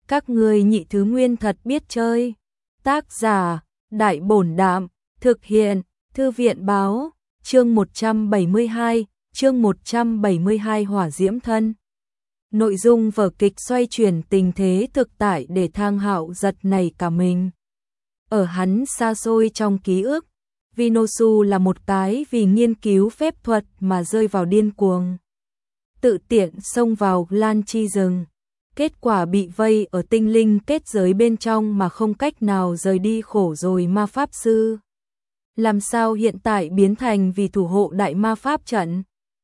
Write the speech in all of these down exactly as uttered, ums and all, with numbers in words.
Các ngươi nhị thứ nguyên thật biết chơi. Tác giả, Đại Bổn Đạm, thực hiện, Thư viện Báo, chương một trăm bảy mươi hai, chương một trăm bảy mươi hai Hỏa Diễm Thân. Nội dung vở kịch xoay chuyển tình thế thực tại để Thang Hạo giật nảy cả mình. Ở hắn xa xôi trong ký ức, Vinosu là một cái vì nghiên cứu phép thuật mà rơi vào điên cuồng. Tự tiện xông vào Lan Chi rừng, kết quả bị vây ở tinh linh kết giới bên trong mà không cách nào rời đi, khổ rồi ma pháp sư. Làm sao hiện tại biến thành vì thủ hộ đại ma pháp trận?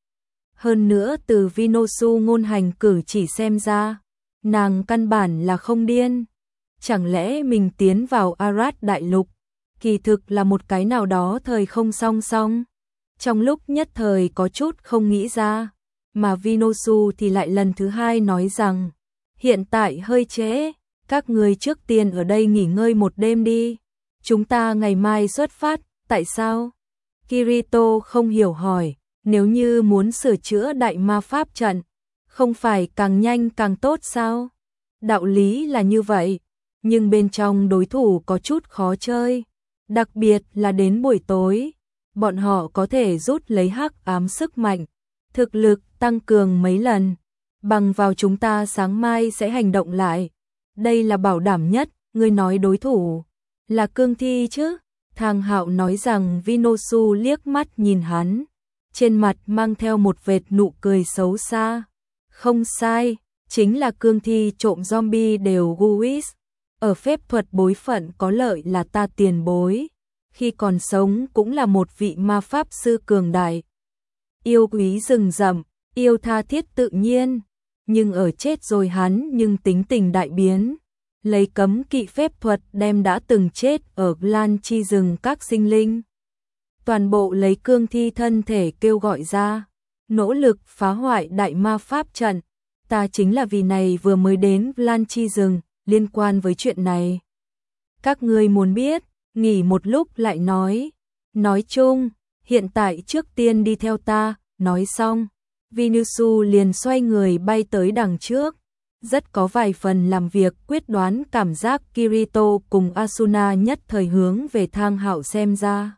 Hơn nữa từ Vinosu ngôn hành cử chỉ xem ra, nàng căn bản là không điên. Chẳng lẽ mình tiến vào Arad đại lục, kỳ thực là một cái nào đó thời không song song? Trong lúc nhất thời có chút không nghĩ ra, mà Vinosu thì lại lần thứ hai nói rằng, hiện tại hơi trễ, các người trước tiên ở đây nghỉ ngơi một đêm đi, chúng ta ngày mai xuất phát. Tại sao? Kirito không hiểu hỏi, nếu như muốn sửa chữa đại ma pháp trận, không phải càng nhanh càng tốt sao? Đạo lý là như vậy, nhưng bên trong đối thủ có chút khó chơi, đặc biệt là đến buổi tối, bọn họ có thể rút lấy hắc ám sức mạnh, thực lực tăng cường mấy lần, bằng vào chúng ta sáng mai sẽ hành động lại. Đây là bảo đảm nhất. Ngươi nói đối thủ là cương thi chứ? Thang Hạo nói rằng. Vinosu liếc mắt nhìn hắn, trên mặt mang theo một vệt nụ cười xấu xa. Không sai, chính là cương thi trộm zombie đều Guis. Ở phép thuật bối phận có lợi là ta tiền bối, khi còn sống cũng là một vị ma pháp sư cường đại, yêu quý rừng rậm, yêu tha thiết tự nhiên, nhưng ở chết rồi hắn nhưng tính tình đại biến, lấy cấm kỵ phép thuật đem đã từng chết ở Lan Chi rừng các sinh linh, toàn bộ lấy cương thi thân thể kêu gọi ra, nỗ lực phá hoại đại ma pháp trận. Ta chính là vì này vừa mới đến Lan Chi rừng. Liên quan với chuyện này, các ngươi muốn biết, nghỉ một lúc lại nói. Nói chung, hiện tại trước tiên đi theo ta. Nói xong, Vinosu liền xoay người bay tới đằng trước, rất có vài phần làm việc quyết đoán. Cảm giác Kirito cùng Asuna nhất thời hướng về Thang Hạo xem ra.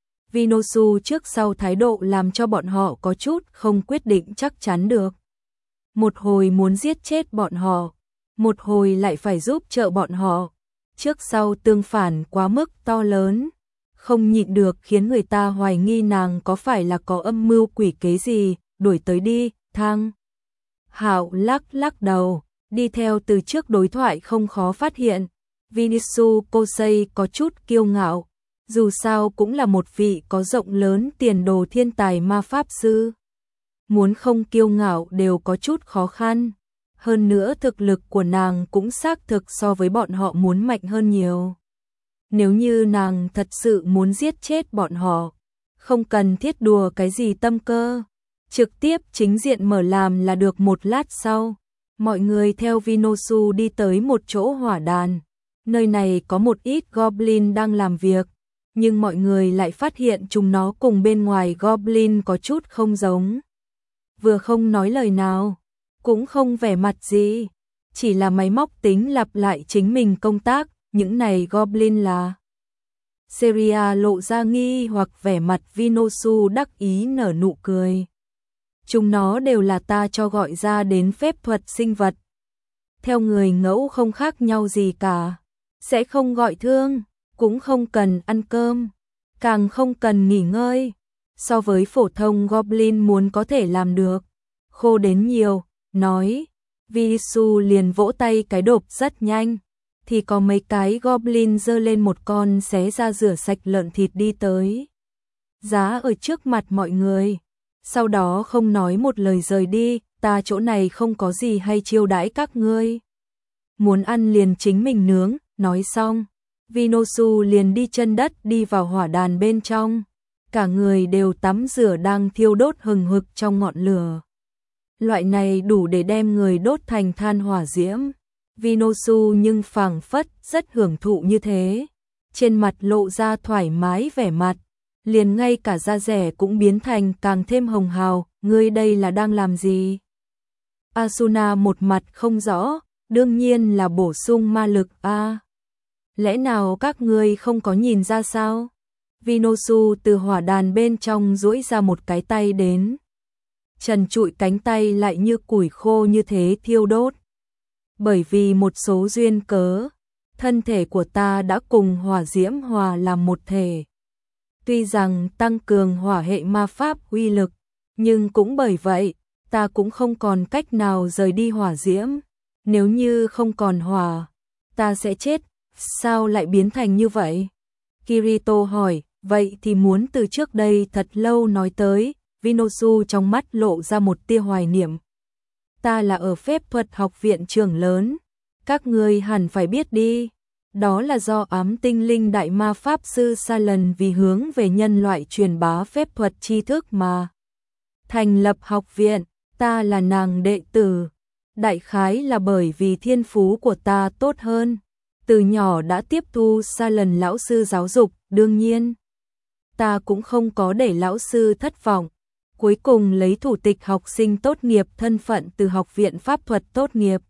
Vinosu trước sau thái độ làm cho bọn họ có chút không quyết định chắc chắn được. Một hồi muốn giết chết bọn họ, một hồi lại phải giúp trợ bọn họ, trước sau tương phản quá mức to lớn, không nhịn được khiến người ta hoài nghi nàng có phải là có âm mưu quỷ kế gì. Đuổi tới đi. Thang Hạo lắc lắc đầu, đi theo từ trước đối thoại không khó phát hiện, Vinosu Kosei có chút kiêu ngạo, dù sao cũng là một vị có rộng lớn tiền đồ thiên tài ma pháp sư, muốn không kiêu ngạo đều có chút khó khăn. Hơn nữa thực lực của nàng cũng xác thực so với bọn họ muốn mạnh hơn nhiều. Nếu như nàng thật sự muốn giết chết bọn họ, không cần thiết đùa cái gì tâm cơ, trực tiếp chính diện mở làm là được. Một lát sau, mọi người theo Vinosu đi tới một chỗ hỏa đàn. Nơi này có một ít goblin đang làm việc, nhưng mọi người lại phát hiện chúng nó cùng bên ngoài goblin có chút không giống. Vừa không nói lời nào, cũng không vẻ mặt gì, chỉ là máy móc tính lặp lại chính mình công tác. Những này goblin là... Seria lộ ra nghi hoặc vẻ mặt. Vinosu đắc ý nở nụ cười. Chúng nó đều là ta cho gọi ra đến phép thuật sinh vật. Theo người ngẫu không khác nhau gì cả. Sẽ không gọi thương, cũng không cần ăn cơm, càng không cần nghỉ ngơi. So với phổ thông goblin muốn có thể làm được khô đến nhiều. Nói, Vinosu liền vỗ tay cái đột rất nhanh. Thì có mấy cái goblin giơ lên một con xé ra rửa sạch lợn thịt đi tới, giá ở trước mặt mọi người, sau đó không nói một lời rời đi. Ta chỗ này không có gì hay chiêu đãi các ngươi, muốn ăn liền chính mình nướng. Nói xong, Vinosu liền đi chân đất đi vào hỏa đàn bên trong, cả người đều tắm rửa đang thiêu đốt hừng hực trong ngọn lửa. Loại này đủ để đem người đốt thành than hỏa diễm. Vinosu nhưng phảng phất rất hưởng thụ như thế, trên mặt lộ ra thoải mái vẻ mặt, liền ngay cả da rẻ cũng biến thành càng thêm hồng hào. Ngươi đây là đang làm gì? Asuna một mặt không rõ, đương nhiên là bổ sung ma lực a. Lẽ nào các ngươi không có nhìn ra sao? Vinosu từ hỏa đàn bên trong duỗi ra một cái tay đến. Trần trụi cánh tay lại như củi khô như thế thiêu đốt. Bởi vì một số duyên cớ, thân thể của ta đã cùng hỏa diễm hòa làm một thể. Tuy rằng tăng cường hỏa hệ ma pháp uy lực, nhưng cũng bởi vậy, ta cũng không còn cách nào rời đi hỏa diễm. Nếu như không còn hỏa, ta sẽ chết. Sao lại biến thành như vậy? Kirito hỏi, vậy thì muốn từ trước đây thật lâu nói tới. Vinosu trong mắt lộ ra một tia hoài niệm. Ta là ở phép thuật học viện trường lớn. Các ngươi hẳn phải biết đi. Đó là do ám tinh linh đại ma pháp sư Salan vì hướng về nhân loại truyền bá phép thuật tri thức mà thành lập học viện. Ta là nàng đệ tử. Đại khái là bởi vì thiên phú của ta tốt hơn. Từ nhỏ đã tiếp thu Salan lão sư giáo dục, đương nhiên. Ta cũng không có để lão sư thất vọng. Cuối cùng lấy thủ tịch học sinh tốt nghiệp thân phận từ học viện pháp thuật tốt nghiệp.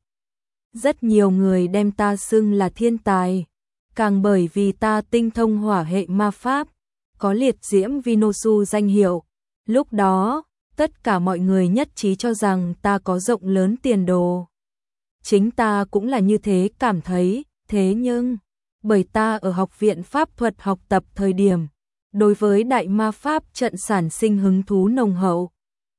Rất nhiều người đem ta xưng là thiên tài. Càng bởi vì ta tinh thông hỏa hệ ma pháp, có liệt diễm Vinosu danh hiệu. Lúc đó, tất cả mọi người nhất trí cho rằng ta có rộng lớn tiền đồ. Chính ta cũng là như thế cảm thấy, thế nhưng, bởi ta ở học viện pháp thuật học tập thời điểm, đối với đại ma pháp trận sản sinh hứng thú nồng hậu.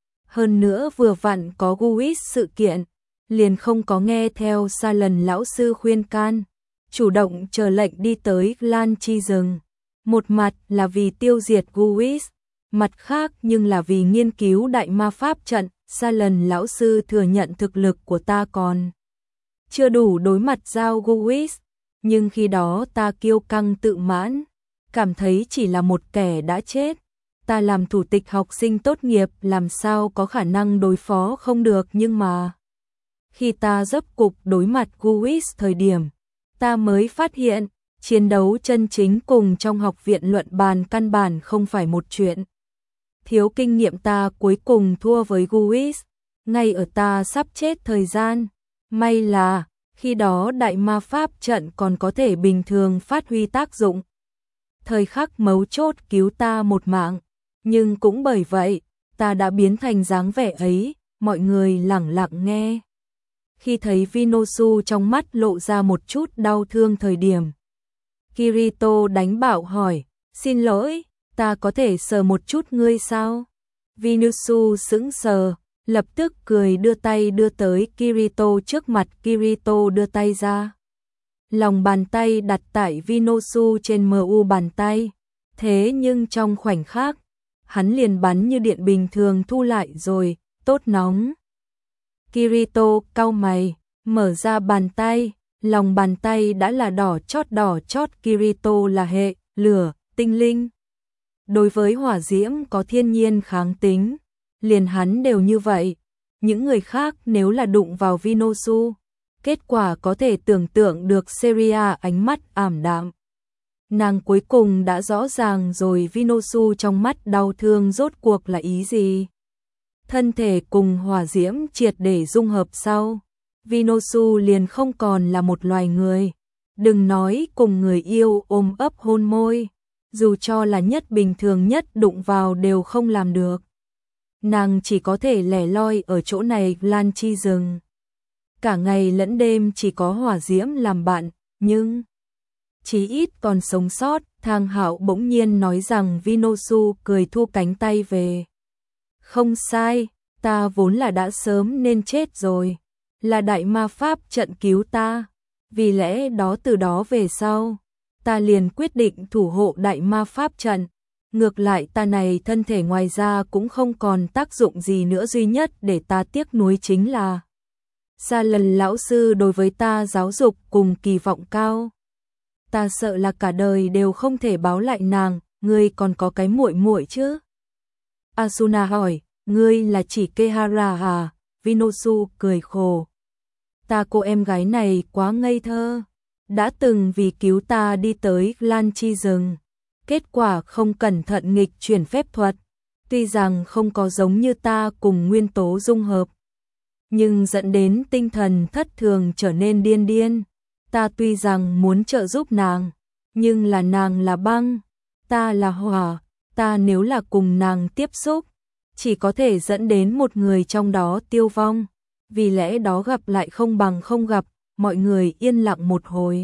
Hơn nữa vừa vặn có Guis sự kiện, liền không có nghe theo Salan lão sư khuyên can, chủ động chờ lệnh đi tới Lan Chi rừng. Một mặt là vì tiêu diệt Guis, mặt khác nhưng là vì nghiên cứu đại ma pháp trận. Salan lão sư thừa nhận thực lực của ta còn chưa đủ đối mặt giao Guis, nhưng khi đó ta kiêu căng tự mãn, cảm thấy chỉ là một kẻ đã chết. Ta làm thủ tịch học sinh tốt nghiệp làm sao có khả năng đối phó không được, nhưng mà khi ta dấp cục đối mặt Guis thời điểm, ta mới phát hiện, chiến đấu chân chính cùng trong học viện luận bàn căn bản không phải một chuyện. Thiếu kinh nghiệm ta cuối cùng thua với Guis, ngay ở ta sắp chết thời gian. May là, khi đó đại ma pháp trận còn có thể bình thường phát huy tác dụng. Thời khắc mấu chốt cứu ta một mạng, nhưng cũng bởi vậy, ta đã biến thành dáng vẻ ấy, mọi người lẳng lặng nghe. Khi thấy Vinosu trong mắt lộ ra một chút đau thương thời điểm, Kirito đánh bảo hỏi, xin lỗi, ta có thể sờ một chút ngươi sao? Vinosu sững sờ, lập tức cười đưa tay đưa tới Kirito trước mặt. Kirito đưa tay ra. Lòng bàn tay đặt tại Vinosu trên mu bàn tay. Thế nhưng trong khoảnh khắc, hắn liền bắn như điện bình thường thu lại rồi, tốt nóng. Kirito cau mày, mở ra bàn tay, lòng bàn tay đã là đỏ chót đỏ chót. Kirito là hệ, lửa, tinh linh. Đối với hỏa diễm có thiên nhiên kháng tính, liền hắn đều như vậy. Những người khác nếu là đụng vào Vinosu, kết quả có thể tưởng tượng được. Seria ánh mắt ảm đạm. Nàng cuối cùng đã rõ ràng rồi Vinosu trong mắt đau thương rốt cuộc là ý gì. Thân thể cùng hỏa diễm triệt để dung hợp sau, Vinosu liền không còn là một loài người. Đừng nói cùng người yêu ôm ấp hôn môi, dù cho là nhất bình thường nhất đụng vào đều không làm được. Nàng chỉ có thể lẻ loi ở chỗ này Lan Chi rừng. Cả ngày lẫn đêm chỉ có hỏa diễm làm bạn, nhưng chí ít còn sống sót. Thang Hạo bỗng nhiên nói rằng Vinosu cười thu cánh tay về. Không sai, ta vốn là đã sớm nên chết rồi. Là đại ma pháp trận cứu ta. Vì lẽ đó từ đó về sau, ta liền quyết định thủ hộ đại ma pháp trận. Ngược lại ta này thân thể ngoài ra cũng không còn tác dụng gì nữa, duy nhất để ta tiếc nuối chính là Salan lão sư đối với ta giáo dục cùng kỳ vọng cao. Ta sợ là cả đời đều không thể báo lại nàng. Ngươi còn có cái muội muội chứ? Asuna hỏi, ngươi là chỉ Kehara à? Vinosu cười khổ. Ta cô em gái này quá ngây thơ, đã từng vì cứu ta đi tới Lan Chi rừng. Kết quả không cẩn thận nghịch chuyển phép thuật, tuy rằng không có giống như ta cùng nguyên tố dung hợp, nhưng dẫn đến tinh thần thất thường trở nên điên điên. Ta tuy rằng muốn trợ giúp nàng, nhưng là nàng là băng, ta là hỏa, ta nếu là cùng nàng tiếp xúc, chỉ có thể dẫn đến một người trong đó tiêu vong. Vì lẽ đó gặp lại không bằng không gặp, mọi người yên lặng một hồi.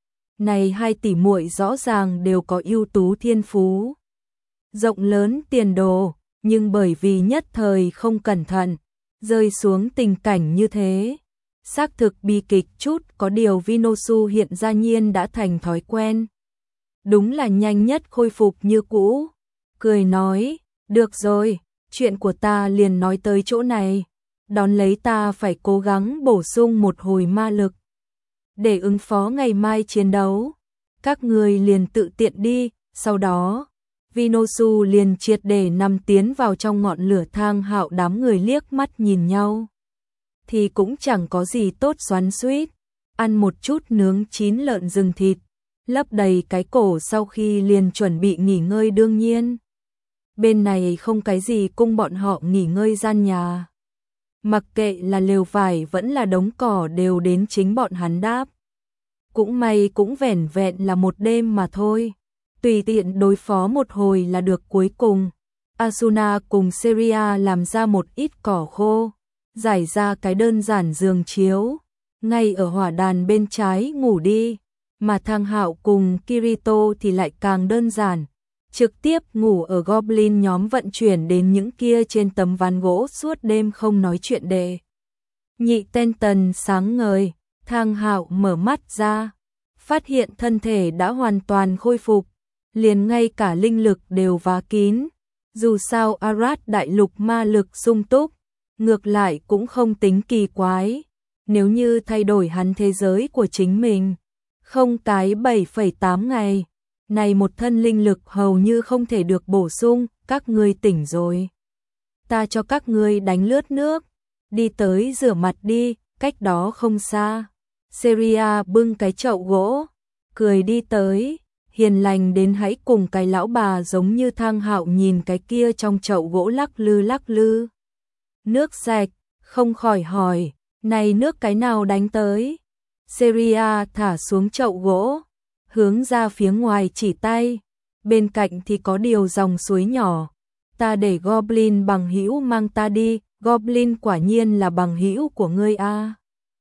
Này hai tỷ muội rõ ràng đều có ưu tú thiên phú, rộng lớn tiền đồ, nhưng bởi vì nhất thời không cẩn thận, rơi xuống tình cảnh như thế. Xác thực bi kịch chút, có điều Vinosu hiện ra nhiên đã thành thói quen. Đúng là nhanh nhất khôi phục như cũ. Cười nói, được rồi, chuyện của ta liền nói tới chỗ này. Đón lấy ta phải cố gắng bổ sung một hồi ma lực để ứng phó ngày mai chiến đấu. Các người liền tự tiện đi. Sau đó, Vinosu liền triệt để nằm tiến vào trong ngọn lửa. Thang Hạo đám người liếc mắt nhìn nhau, thì cũng chẳng có gì tốt xoắn xuýt, ăn một chút nướng chín lợn rừng thịt, lấp đầy cái cổ sau khi liền chuẩn bị nghỉ ngơi. Đương nhiên, bên này không cái gì cung bọn họ nghỉ ngơi gian nhà. Mặc kệ là lều vải vẫn là đống cỏ đều đến chính bọn hắn đáp. Cũng may cũng vẻn vẹn là một đêm mà thôi, tùy tiện đối phó một hồi là được. Cuối cùng, Asuna cùng Seria làm ra một ít cỏ khô, giải ra cái đơn giản giường chiếu, ngay ở hỏa đàn bên trái ngủ đi, mà Thang Hạo cùng Kirito thì lại càng đơn giản, trực tiếp ngủ ở Goblin nhóm vận chuyển đến những kia trên tấm ván gỗ suốt đêm không nói chuyện đề. Nhị tên tần sáng ngời, Thang Hạo mở mắt ra, phát hiện thân thể đã hoàn toàn khôi phục, liền ngay cả linh lực đều vá kín. Dù sao Arad đại lục ma lực sung túc, ngược lại cũng không tính kỳ quái. Nếu như thay đổi hắn thế giới của chính mình, không cái bảy phẩy tám ngày, này một thân linh lực hầu như không thể được bổ sung. Các ngươi tỉnh rồi, ta cho các ngươi đánh lướt nước, đi tới rửa mặt đi, cách đó không xa. Seria bưng cái chậu gỗ, cười đi tới, hiền lành đến hãy cùng cái lão bà giống như. Thang Hạo nhìn cái kia trong chậu gỗ lắc lư lắc lư nước sạch, không khỏi hỏi, này nước cái nào đánh tới? Seria thả xuống chậu gỗ, hướng ra phía ngoài chỉ tay, bên cạnh thì có điều dòng suối nhỏ, ta để Goblin bằng hữu mang ta đi. Goblin quả nhiên là bằng hữu của ngươi a. À.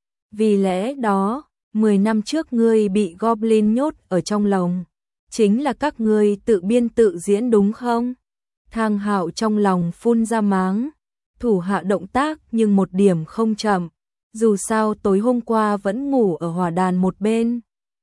Vì lẽ đó, mười năm trước ngươi bị Goblin nhốt ở trong lồng, chính là các ngươi tự biên tự diễn đúng không? Thang Hạo trong lòng phun ra máng, thủ hạ động tác nhưng một điểm không chậm, dù sao tối hôm qua vẫn ngủ ở hỏa đàn một bên,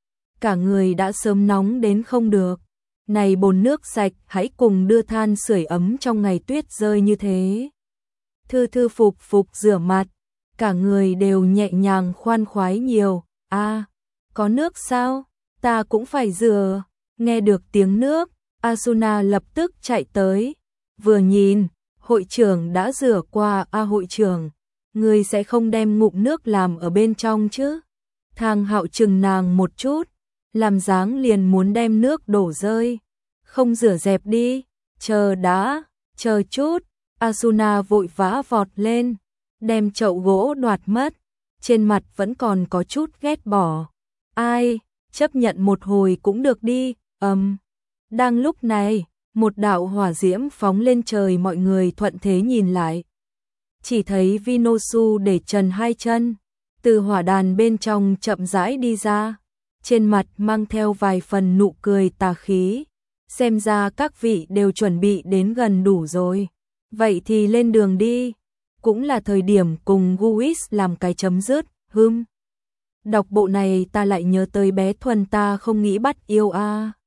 cả người đã sớm nóng đến không được. Này bồn nước sạch, hãy cùng đưa than sưởi ấm trong ngày tuyết rơi như thế. Thư thư phục phục rửa mặt, cả người đều nhẹ nhàng khoan khoái nhiều. A, à, có nước sao? Ta cũng phải rửa. Nghe được tiếng nước, Asuna lập tức chạy tới, vừa nhìn, hội trưởng đã rửa qua. A à, hội trưởng, ngươi sẽ không đem ngụm nước làm ở bên trong chứ? Thang Hạo chừng nàng một chút, làm dáng liền muốn đem nước đổ rơi. Không rửa dẹp đi, chờ đã, chờ chút. Asuna vội vã vọt lên, đem chậu gỗ đoạt mất, trên mặt vẫn còn có chút ghét bỏ. Ai, chấp nhận một hồi cũng được đi. Ầm. Um, đang lúc này, một đạo hỏa diễm phóng lên trời, mọi người thuận thế nhìn lại. Chỉ thấy Vinosu để trần hai chân, từ hỏa đàn bên trong chậm rãi đi ra, trên mặt mang theo vài phần nụ cười tà khí. Xem ra các vị đều chuẩn bị đến gần đủ rồi. Vậy thì lên đường đi. Cũng là thời điểm cùng Guis làm cái chấm dứt. Hừm. Đọc bộ này ta lại nhớ tới bé Thuần, ta không nghĩ bắt yêu a. À.